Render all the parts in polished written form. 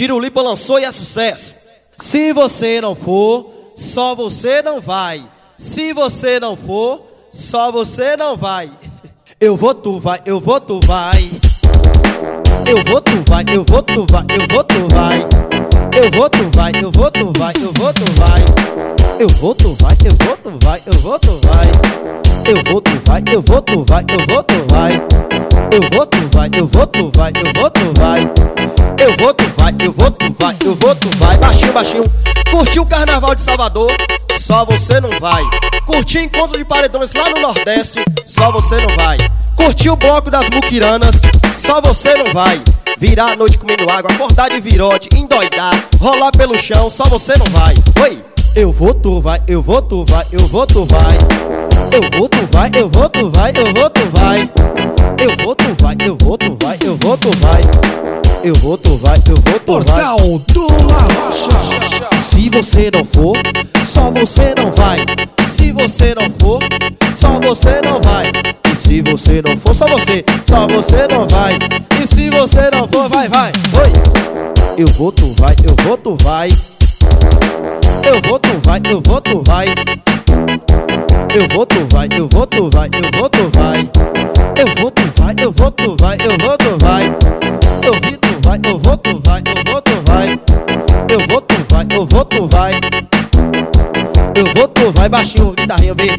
Tirulipa lançou e é sucesso. Se você não for, só você não vai. Se você não for, só você não vai. Eu vou, tu vai, eu vou, tu vai. Eu vou, tu vai, eu vou, tu vai, eu vou, tu vai. Eu vou, tu vai, eu vou, tu vai, eu vou, tu vai. Eu vou, tu vai, eu vou, tu vai, eu vou, tu vai. Eu vou, tu vai, eu vou, tu vai, eu vou, tu vai. Eu vou, tu vai, eu vou, tu vai, eu vou, tu vai. Eu vou, tu vai, eu vou, tu vai, eu vou, tu vai. Baixinho, baixinho. Curtiu o Carnaval de Salvador? Só você não vai. Curtiu Encontro de Paredões lá no Nordeste? Só você não vai. Curtiu o Bloco das Muquiranas? Só você não vai. Virar a noite comendo água, acordar de virote, endoidar, rolar pelo chão, só você não vai. Oi! Eu vou, tu vai, eu vou, tu vai, eu vou, tu vai. Eu vou, tu vai, eu vou, tu vai, eu vou, tu vai. Eu vou, tu vai, eu vou, tu vai, eu vou, tu vai. Eu vou, tu vai, eu vou, tu vai. Portal do Arrocha. Se você não for, só você não vai. Se você não for, só você não vai. E se você não for, só você não vai. E se você não for, vai, vai. Oi! Eu vou, tu vai, eu vou, tu vai. Eu vou, tu vai, eu vou, tu vai. Eu vou, tu vai, eu vou, tu vai, eu vou, tu vai. Eu vou, tu vai, eu vou, tu vai, eu vou, tu vai. Eu vi, tu vai, eu vou, tu vai, eu vou, tu vai. Eu vou, tu vai, eu vou, tu vai. Eu vou, tu vai, baixinho, guitarrinha B.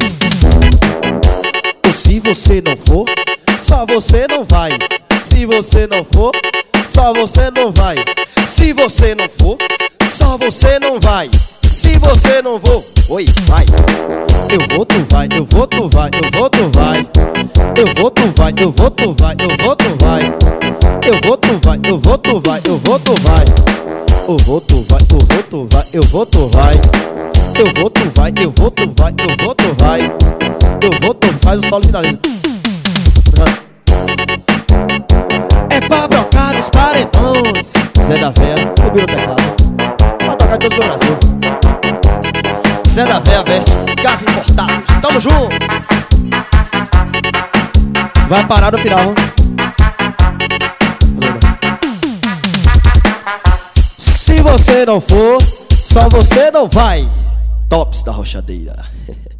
Ou se você não for, só você não vai. Se você não for, só você não vai. Se você não for, só você não vai. Se você não for, oi, vai. Eu vou, tu vai, eu vou, tu vai, eu vou, tu vai. Eu vou, tu vai, eu vou, tu vai, eu vou, tu vai. Eu vou, tu vai, eu vou, tu vai, eu vou, tu vai. Eu vou, tu vai, eu vou, tu vai, eu vou, tu vai. Eu vou, tu vai, eu vou, tu vai, eu vou, tu vai. Eu vou, tu faz o solo finaliza. É pra brocar nos paredões. Zé da Véia, o Biro Teclado. Pra tocar em todo o Brasil. Zé da Véia veste gás importados. Tamo junto. Vai parar no final. Se você não for, só você não vai. Tops da Rochadeira.